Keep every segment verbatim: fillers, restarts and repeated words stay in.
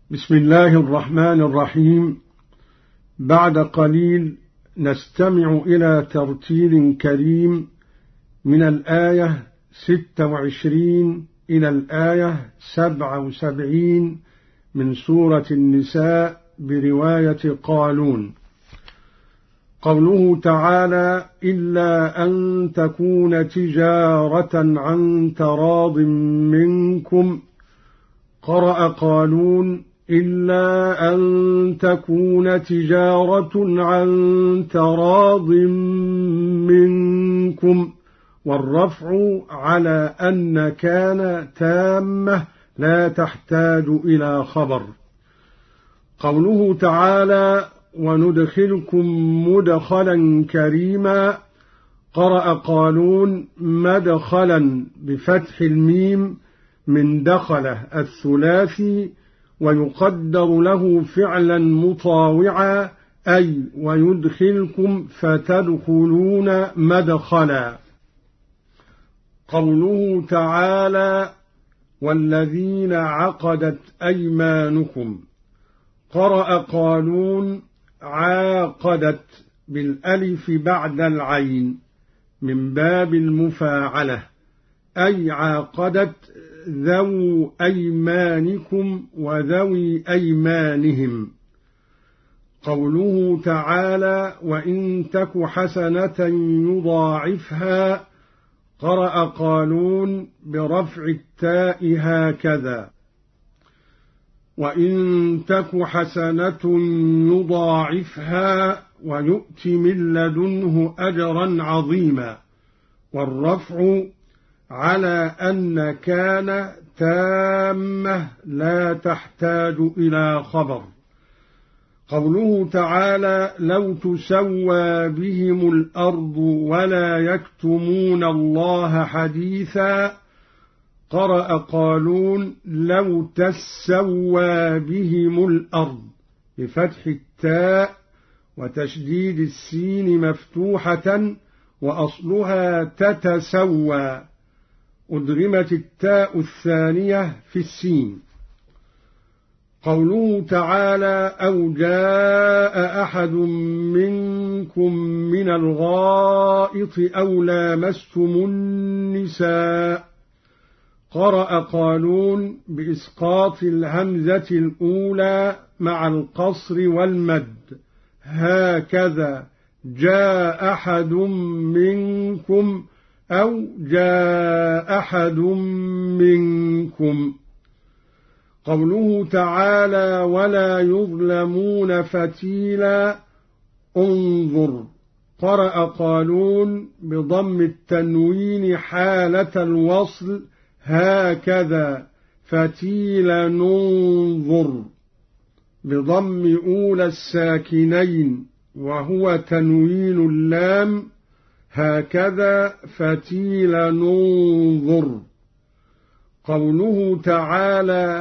بسم الله الرحمن الرحيم. بعد قليل نستمع إلى ترتيل كريم من الآية ستة وعشرين إلى الآية سبعة وسبعين من سورة النساء برواية قالون. قوله تعالى: إلا أن تكون تجارة عن تراض منكم. قرأ قالون: إلا أن تكون تجارة عن تراض منكم، والرفع على أن كان تامة لا تحتاج إلى خبر. قوله تعالى: وندخلكم مدخلا كريما. قرأ قالون: مدخلا بفتح الميم من دخله الثلاثي، ويقدر له فعلا مطاوعا، أي ويدخلكم فتدخلون مدخلا. قوله تعالى: والذين عقدت أيمانكم. قرأ قالون: عاقدت بالألف بعد العين من باب المفاعلة، أي عاقدت ذو أيمانكم وذوي أيمانهم. قوله تعالى: وإن تك حسنة يضاعفها. قرأ قالون برفع التاء هكذا: وإن تك حسنة يضاعفها ويؤت من لدنه أجرا عظيما، والرفع على أن كان تامة لا تحتاج إلى خبر. قوله تعالى: لو تسوى بهم الأرض ولا يكتمون الله حديثا. قرأ قالون: لو تسوى بهم الأرض بفتح التاء وتشديد السين مفتوحة، وأصلها تتسوى، أدغمت التاء الثانية في السين. قوله تعالى: أو جاء أحد منكم من الغائط أو لامستم النساء. قرأ قالون بإسقاط الهمزة الأولى مع القصر والمد، هكذا جاء أحد منكم أو جاء أحد منكم. قوله تعالى: ولا يظلمون فتيلا. انظر. قرأ قالون بضم التنوين حالة الوصل، هكذا فتيلا ننظر، بضم أولى الساكنين وهو تنوين اللام، هكذا فتيلا ننظر. قوله تعالى: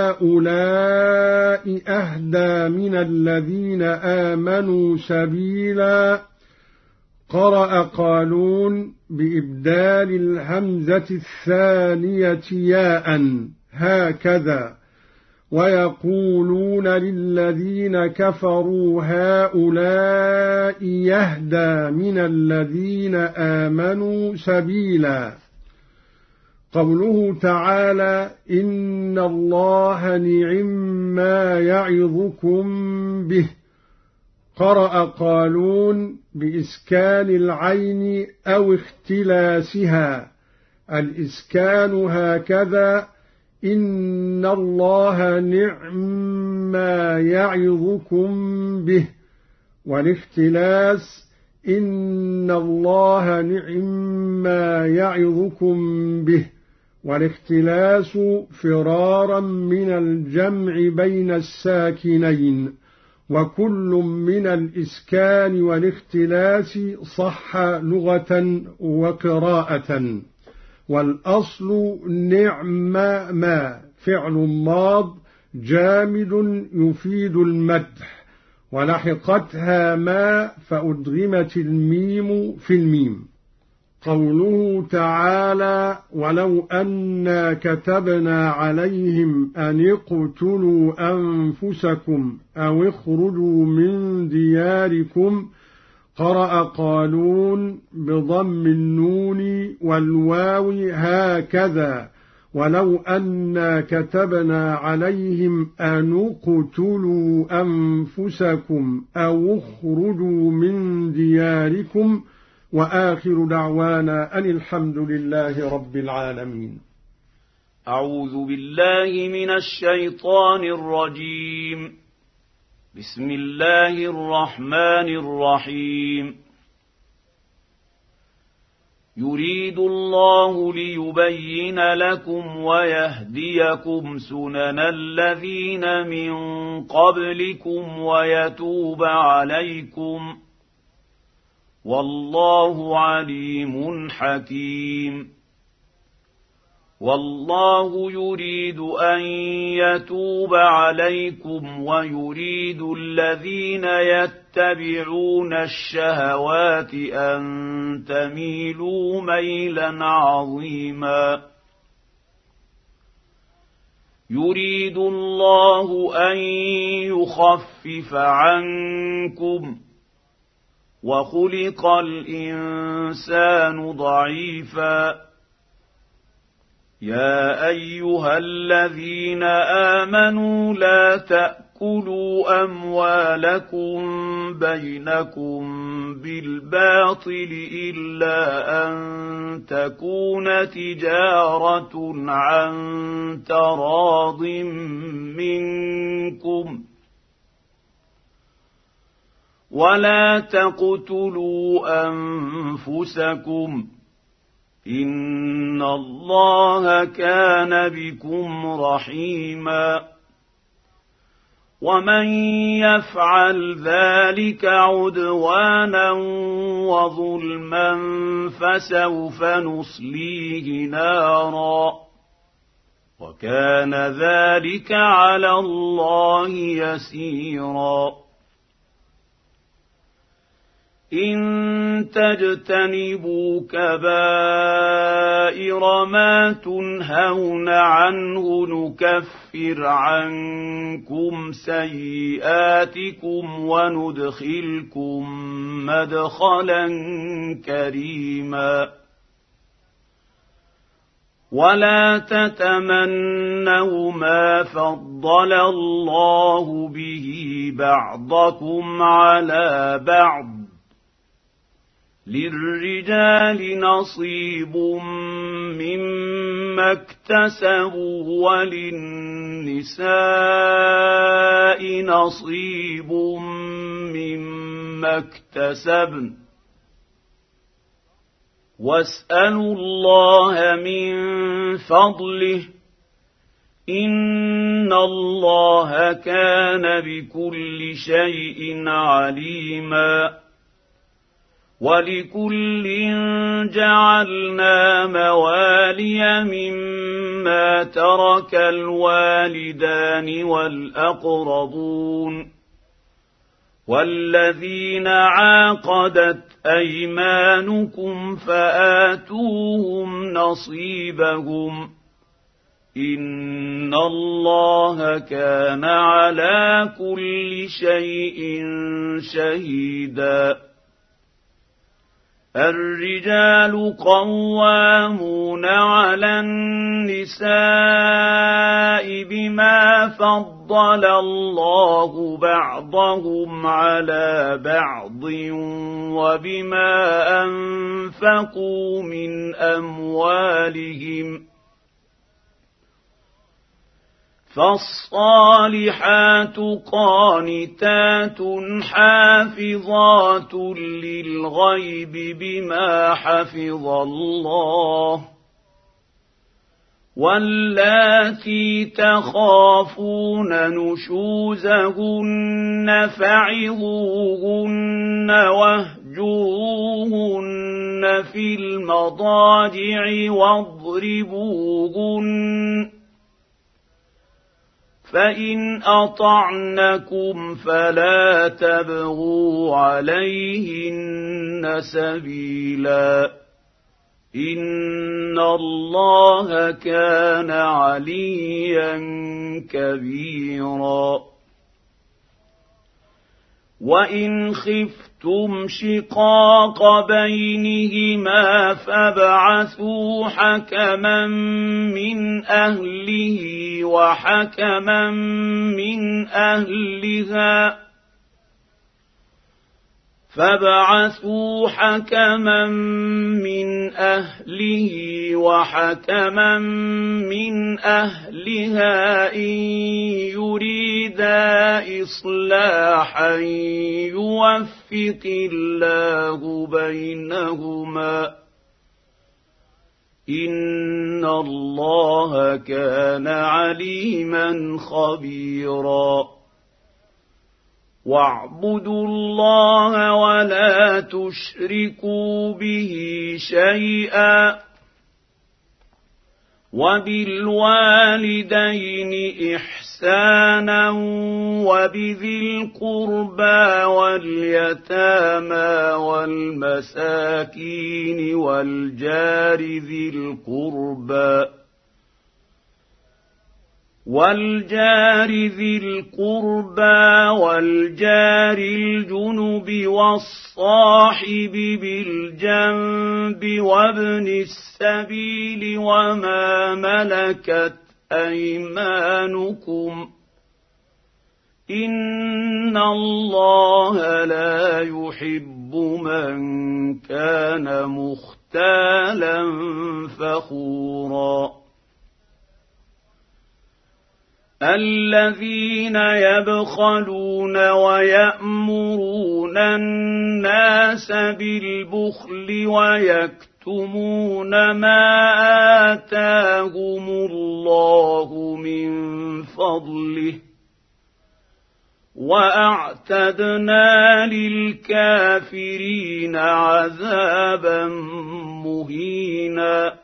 هؤلاء أهدى من الذين آمنوا سبيلا. قرأ قالون بإبدال الهمزة الثانية ياء، هكذا ويقولون للذين كفروا هؤلاء يهدى من الذين آمنوا سبيلا. قوله تعالى: إن الله نعم ما يعظكم به. قرأ قالون بإسكان العين أو اختلاسها، الإسكان هكذا: إن الله نعم ما يعظكم به، والاختلاس: إن الله نعم ما يعظكم به، والاختلاس فرارا من الجمع بين الساكنين، وكل من الإسكان والاختلاس صح لغة وقراءة. والأصل نعم ما فعل ماض جامد يفيد المدح، ولحقتها ما فأدغمت الميم في الميم. قوله تعالى: ولو أنا كتبنا عليهم أن اقتلوا أنفسكم أو اخرجوا من دياركم، قرأ قالون بضم النون والواو هكذا: ولو أنا كتبنا عليهم أن اقتلوا أنفسكم أو اخرجوا من دياركم. وآخر دعوانا أن الحمد لله رب العالمين. أعوذ بالله من الشيطان الرجيم. بسم الله الرحمن الرحيم. يريد الله ليبين لكم ويهديكم سنن الذين من قبلكم ويتوب عليكم، والله عليم حكيم. والله يريد أن يتوب عليكم ويريد الذين يتبعون الشهوات أن تميلوا ميلا عظيما. يريد الله أن يخفف عنكم، وخلق الإنسان ضعيفا. يا أيها الذين آمنوا لا تأكلوا أموالكم بينكم بالباطل إلا أن تكون تجارة عن تراض منكم، ولا تقتلوا أنفسكم، إن الله كان بكم رحيما. ومن يفعل ذلك عدوانا وظلما فسوف نصليه نارا، وكان ذلك على الله يسيرا. إن تجتنبوا كبائر ما تنهون عنه نكفر عنكم سيئاتكم وندخلكم مدخلا كريما. ولا تتمنوا ما فضل الله به بعضكم على بعض، للرجال نصيب مما اكتسبوا وللنساء نصيب مما اكتسبن، واسألوا الله من فضله، إن الله كان بكل شيء عليما. ولكل جعلنا موالي مما ترك الوالدان والأقربون، والذين عاقدت أيمانكم فآتوهم نصيبهم، إن الله كان على كل شيء شهيدا. الرجال قوامون على النساء بما فضل الله بعضهم على بعض وبما أنفقوا من أموالهم، فالصالحات قانتات حافظات للغيب بما حفظ الله، واللاتي تخافون نشوزهن فعظوهن واهجروهن في المضاجع واضربوهن، فإن أطعنكم فلا تبغوا عليهن سبيلا، إن الله كان عليا كبيرا وإن خفتم شقاق بينهما فابعثوا حكما من أهله وحكما من أهلها فابعثوا حكما من أهله وحكما من أهلها إن يريدا إصلاحا يوفق الله بينهما إن الله كان عليما خبيرا واعبدوا الله ولا تشركوا به شيئا وبالوالدين إحسانا وبذي القربى واليتامى والمساكين والجار ذي القربى والجار ذي القربى والجار الجنب والصاحب بالجنب وابن السبيل وما ملكت أيمانكم إن الله لا يحب من كان مختالا فخورا الذين يبخلون ويأمرون الناس بالبخل ويكتمون ما آتاهم الله من فضله وأعتدنا للكافرين عذابا مهينا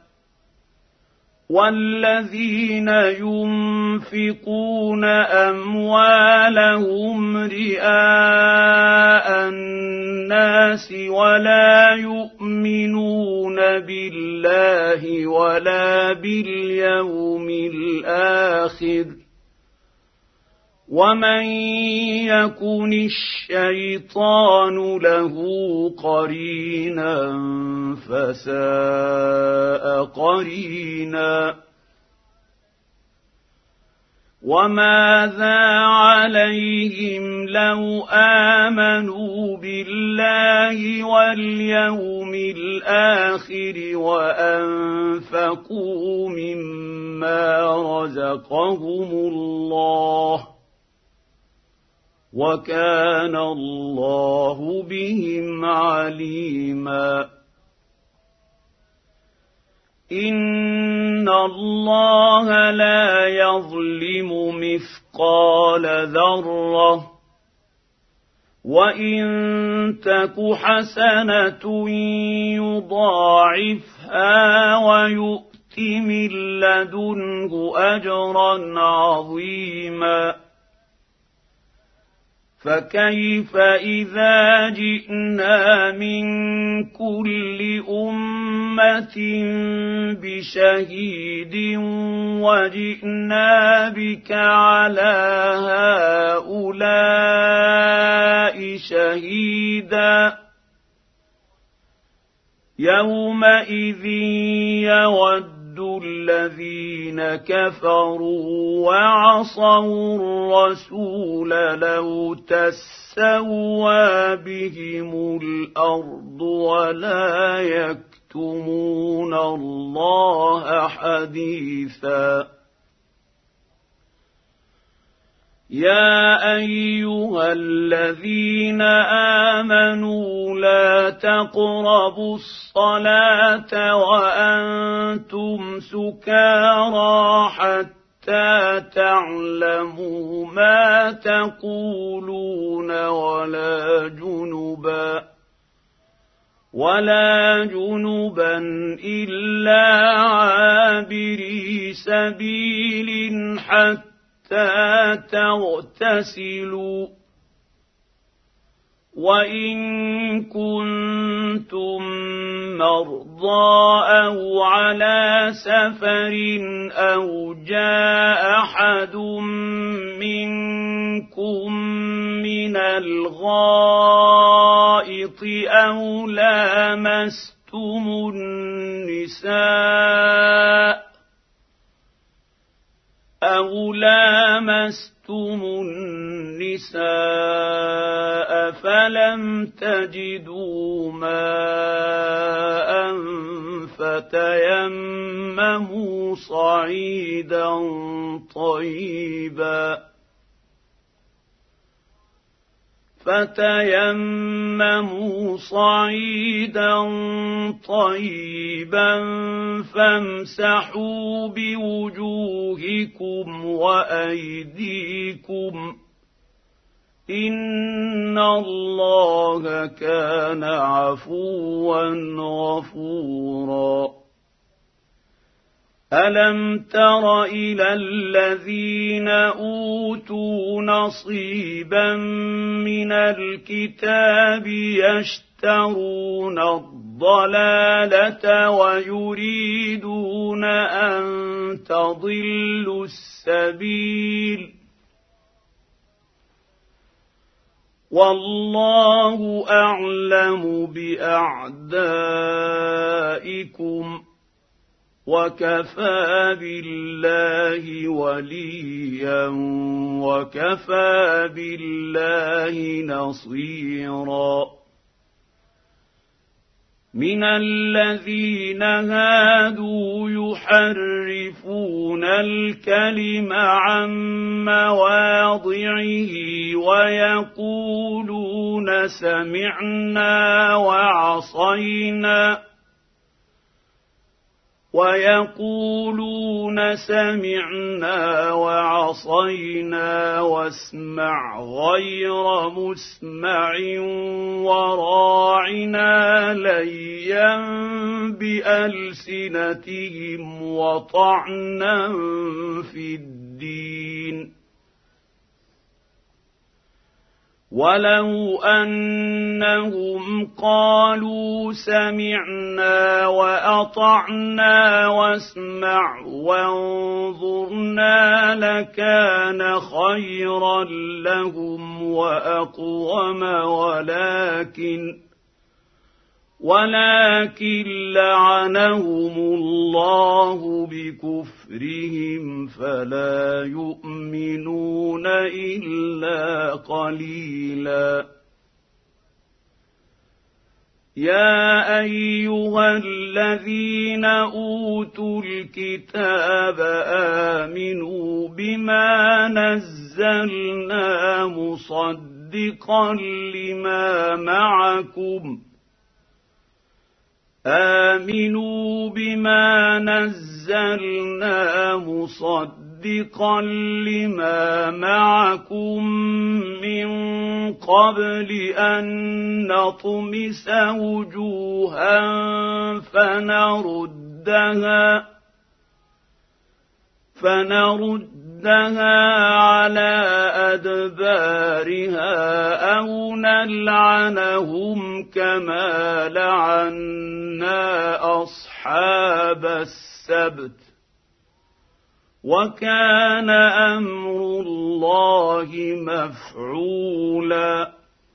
والذين ينفقون أموالهم رئاء الناس ولا يؤمنون بالله ولا باليوم الآخر ومن يكن الشيطان له قرينا فساء قرينا وماذا عليهم لو آمنوا بالله واليوم الآخر وأنفقوا مما رزقهم الله وكان الله بهم عليما إن الله لا يظلم مثقال ذرة وإن تك حسنة يضاعفها ويؤت من لدنه أجرا عظيما فكيف إذا جئنا من كل أمة بشهيد وجئنا بك على هؤلاء شهيدا يومئذ يود الذين كفروا وعصوا الرسول لو تسوى بهم الأرض ولا يكتمون الله حديثا يا أيها الذين آمنوا لا تقربوا الصلاة وأنتم سكارى حتى تعلموا ما تقولون ولا جنبا ولا جنبا إلا عابري سبيل حتى تغتسلوا وإن كنتم مرضى أو على سفر أو جاء أحد منكم من الغائط أو لامستم النساء أو لامستم النساء فلم تجدوا ماء فتيمموا صعيدا طيبا فتيمموا صعيدا طيبا فامسحوا بوجوهكم وأيديكم إن الله كان عفوا غفورا ألم تر إلى الذين أوتوا نصيبا من الكتاب يشترون الضلالة ويريدون أن تضلوا السبيل والله أعلم بأعدائكم وكفى بالله وليا وكفى بالله نصيرا من الذين هادوا يحرفون الكلم عن مواضعه ويقولون سمعنا وعصينا ويقولون سمعنا وعصينا واسمع غير مسمع وراعنا ليا بألسنتهم وطعنا في الدين ولو أنهم قالوا سمعنا وأطعنا واسمع وانظرنا لكان خيرا لهم وأقوم ولكن ولكن لعنهم الله بكفرهم فلا يؤمنون إلا قليلا يا أيها الذين أوتوا الكتاب آمنوا بما نزلنا مصدقا لما معكم آمنوا بما نزلنا مصدقا لما معكم من قبل أن نطمس وجوها فنردها فنردها على أدبارها أو نلعنهم كما لعنا أصحاب السبت وكان أمر الله مفعولا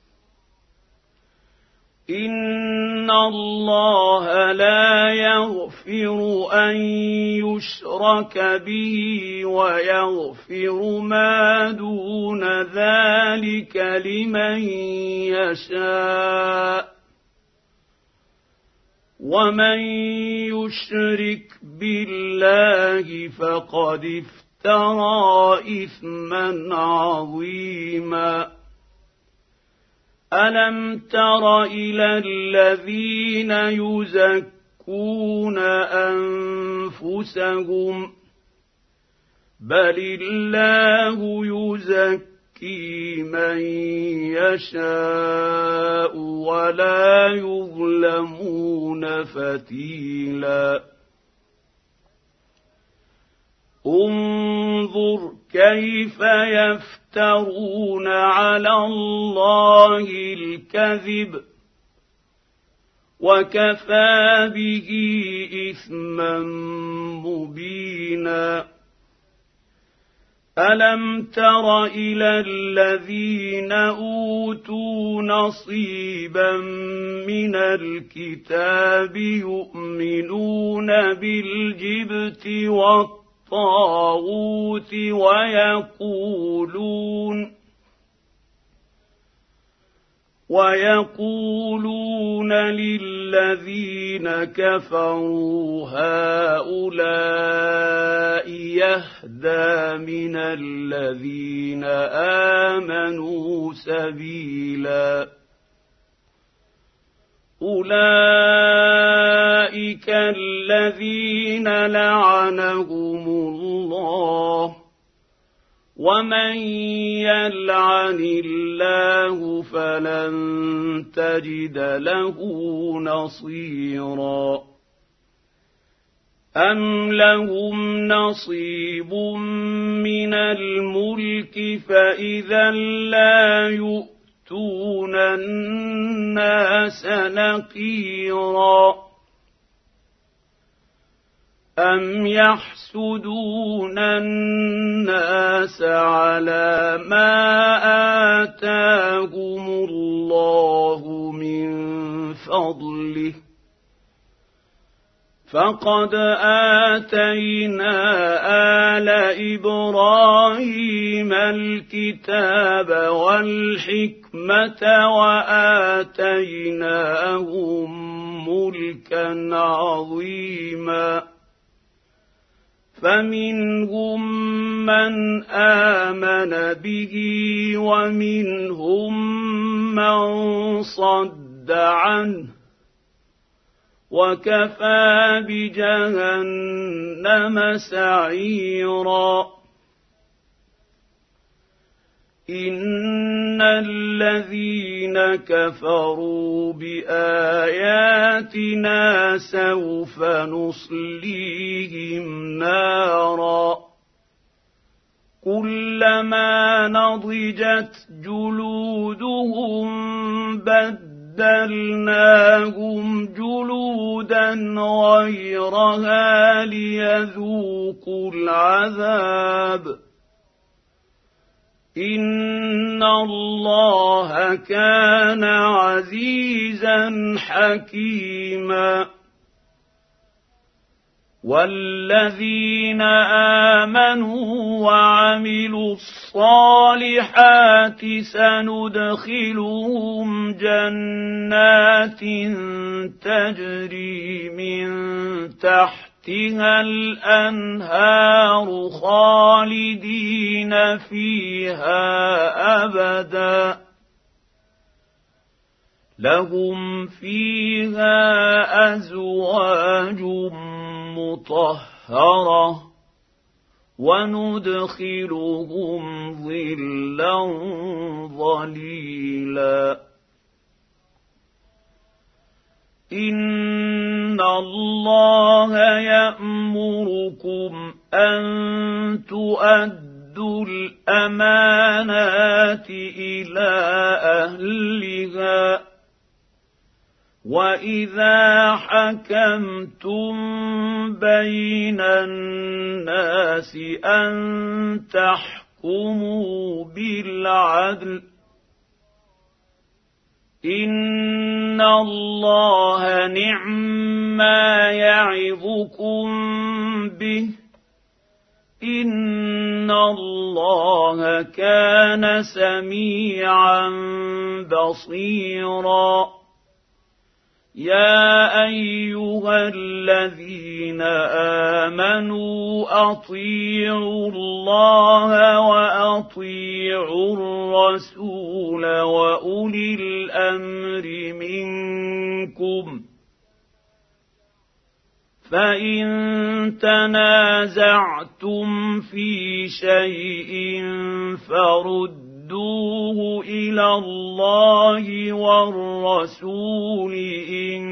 إن الله لا يغفر أن يشرك به ويغفر ما دون ذلك لمن يشاء ومن يشرك بالله فقد افترى إثما عظيما ألم تر إلى الذين يزكون أنفسهم بل الله يزكي من يشاء ولا يظلمون فتيلا انظر كيف يفترون يفترون على الله الكذب وكفى به إثما مبينا ألم تر إلى الذين أوتوا نصيبا من الكتاب يؤمنون بالجبت والطاغوت ويقولون ويقولون للذين كفروا هؤلاء يهدى من الذين آمنوا سبيلا أولئك الذين لعنهم الله ومن يلعن الله فلن تجد له نصيرا أم لهم نصيب من الملك فإذا لا يؤتون الناس نقيرا أم يحسدون الناس على ما آتاهم الله من فضله فقد آتينا آل إبراهيم الكتاب والحكمة وآتيناهم ملكا عظيما فمنهم من آمن به ومنهم من صد عنه وكفى بجهنم سعيرا إن الذين كفروا بآياتنا سوف نصليهم نارا كلما نضجت جلودهم بدلناهم جلودا غيرها ليذوقوا العذاب إن الله كان عزيزا حكيما والذين آمنوا وعملوا الصالحات سندخلهم جنات تجري من تحتها الأنهار خالدين فيها أبدا لهم فيها أزواج مطهرة وندخلهم ظلا ظليلا إن الله يأمركم أن تؤدوا الأمانات إلى أهلها وإذا حكمتم بين الناس أن تحكموا بالعدل إن الله نعما يعظكم به إن الله كان سميعا بصيرا يا أيها الذين آمنوا أطيعوا الله وأطيعوا الرسول وأولي الأمر منكم فإن تنازعتم في شيء فرد فردوه إلى الله والرسول إن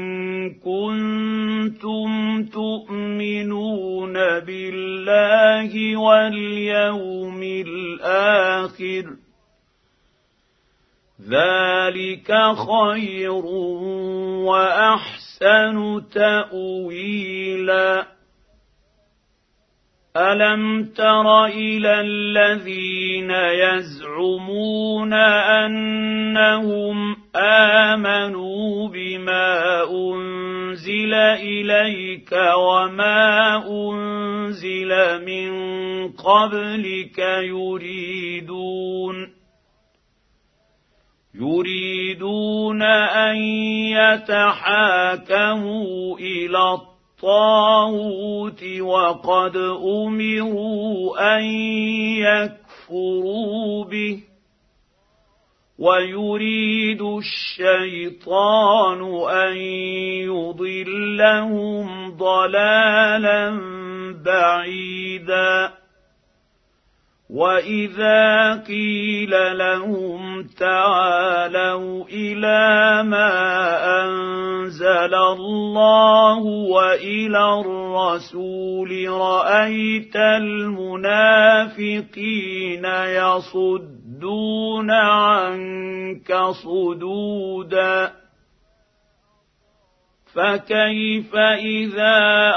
كنتم تؤمنون بالله واليوم الآخر ذلك خير وأحسن تأويلا ألم تر إلى الذين يزعمون أنهم آمنوا بما أنزل إليك وما أنزل من قبلك يريدون يريدون أن يتحاكموا إلى الطاغوت وقد أمروا أن يكفروا به ويريد الشيطان أن يضلهم ضلالا بعيدا وإذا قيل لهم تعالوا إلى ما أنزل الله وإلى الرسول رأيت المنافقين يصدون عنك صدودا فكيف إذا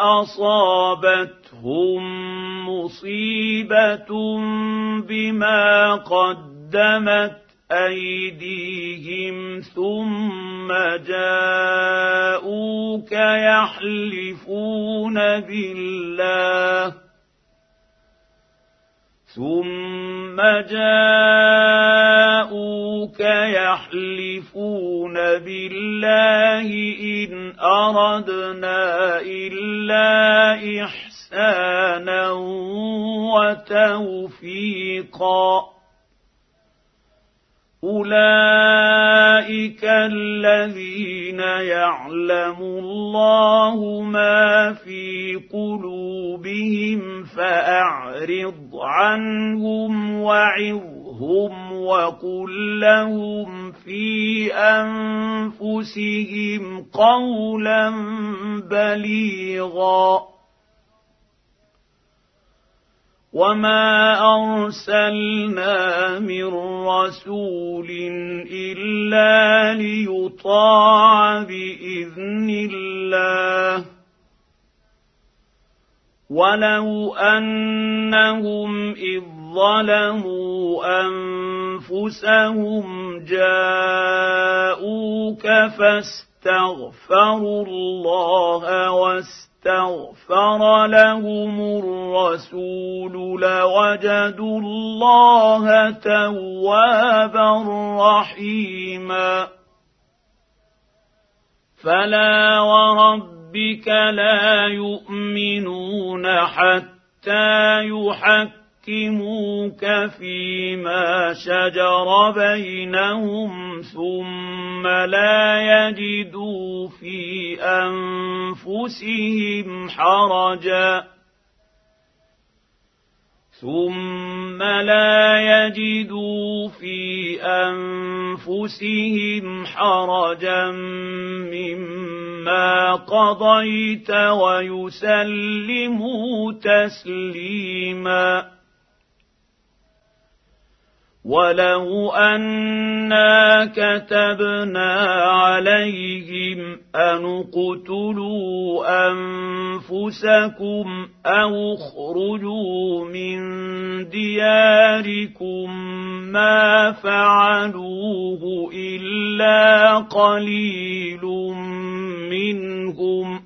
أصابتهم مصيبة بما قدمت أيديهم ثم جاءوك يحلفون بالله ثم جاءوك يحلفون بالله إن أردنا إلا إحسانا وتوفيقا أولئك الذين يعلم الله ما في قلوبهم فأعرض عنهم وعظهم وقل لهم في أنفسهم قولا بليغا وما أرسلنا من رسول إلا ليطاع بإذن الله ولو أنهم إذ ظلموا أنفسهم جاءوك فاستغفروا الله واستغفروا استغفر لهم الرسول لوجدوا الله توابا رحيما فلا وربك لا يؤمنون حتى يحكموك فيما شجر بينهم ثم لا يجدوا في أنفسهم حرجا ثم لا يجدوا في أنفسهم حرجا مما قضيت ويسلموا تسليما ولو أنا كتبنا عليهم أن اقتلوا أنفسكم أو اخرجوا من دياركم ما فعلوه إلا قليل منهم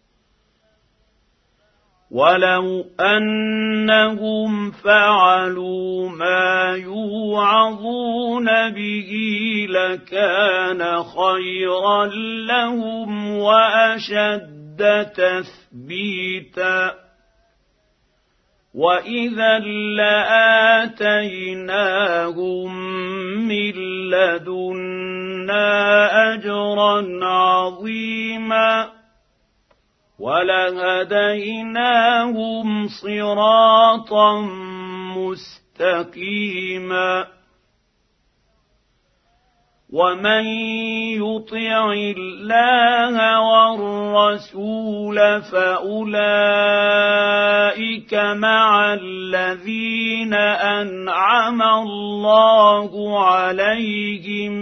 ولو أنهم فعلوا ما يوعظون به لكان خيرا لهم وأشد تثبيتا وإذا لآتيناهم من لدنا أجرا عظيما ولهديناهم صراطا مستقيما ومن يطع الله والرسول فأولئك مع الذين أنعم الله عليهم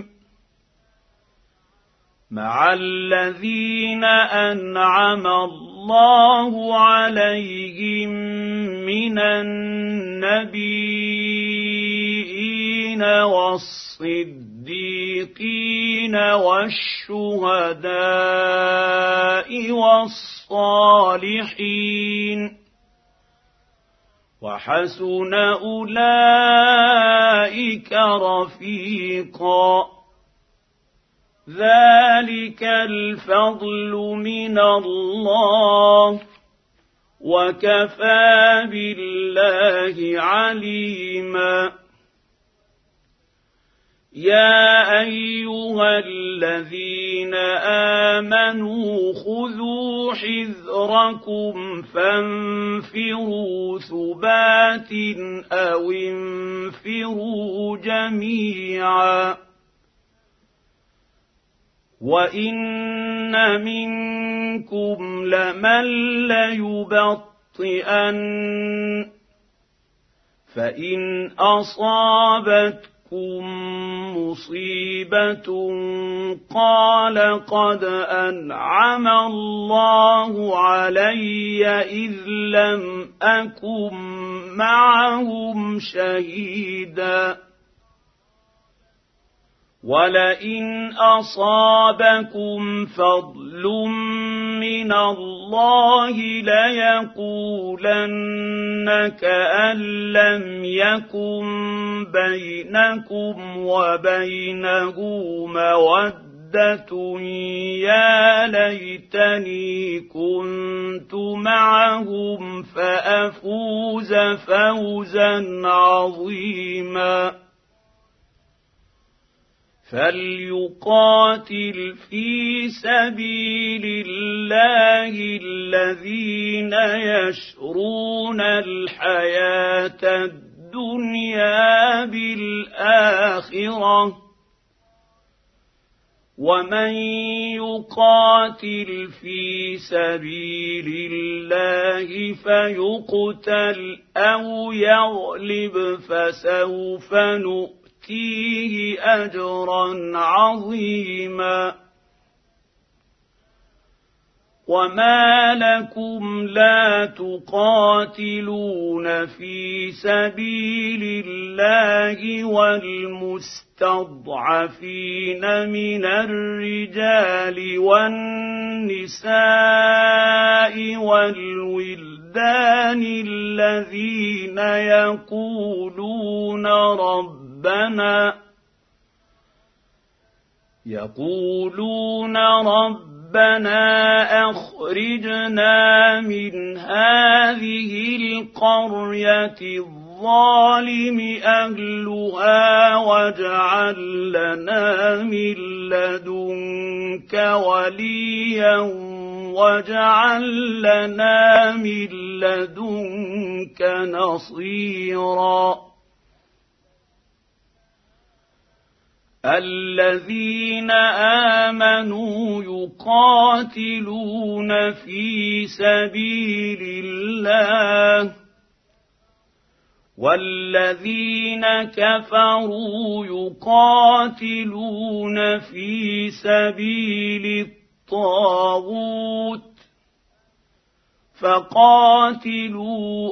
مع الذين أنعم الله عليهم من النبيين والصديقين والشهداء والصالحين وحسن أولئك رفيقا ذلك الفضل من الله وكفى بالله عليما يا أيها الذين آمنوا خذوا حذركم فانفروا ثبات أو انفروا جميعا وإن منكم لمن ليبطئن فإن أصابتكم مصيبة قال قد أنعم الله علي إذ لم أكن معهم شهيدا ولئن أصابكم فضل من الله ليقولن كأن لم يكن بينكم وبينه مودة يا ليتني كنت معهم فأفوز فوزا عظيما فليقاتل في سبيل الله الذين يشرون الحياة الدنيا بالآخرة ومن يقاتل في سبيل الله فيقتل أو يغلب فسوف نؤمن فيه أجرا عظيما وما لكم لا تقاتلون في سبيل الله والمستضعفين من الرجال والنساء والولدان الذين يقولون رب ربنا يقولون ربنا أخرجنا من هذه القرية الظالم أهلها واجعل لنا من لدنك وليا واجعل لنا من لدنك نصيرا الذين آمنوا يقاتلون في سبيل الله والذين كفروا يقاتلون في سبيل الطاغوت فقاتلوا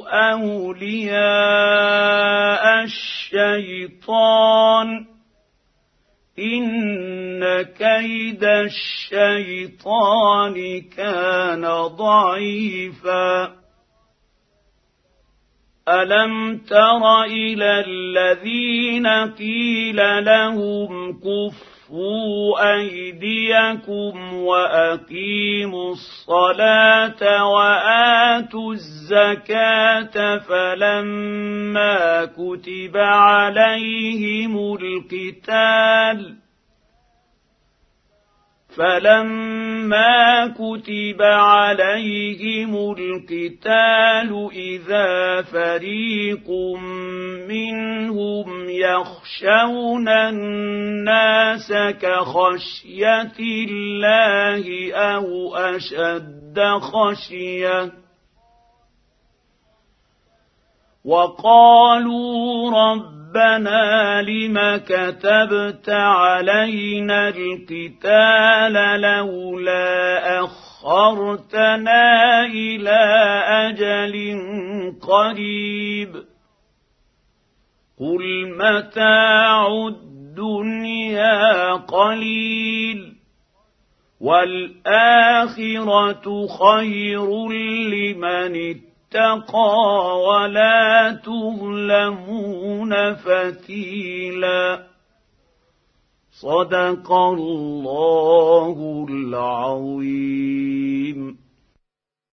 أولياء الشيطان إن كيد الشيطان كان ضعيفا ألم تر إلى الذين قيل لهم كفوا أيديكم وأقيموا الصلاة وآتوا الزكاة فلما كتب عليهم القتال فلما كتب عليهم القتال إذا فريق منهم يخشون الناس كخشية الله أو أشد خشية وقالوا ربنا لم كتبت علينا القتال لولا أخرتنا إلى أجل قريب قل متاع الدنيا قليل والآخرة خير لمن اتقى ولا تظلمون فتيلا صدق الله العظيم.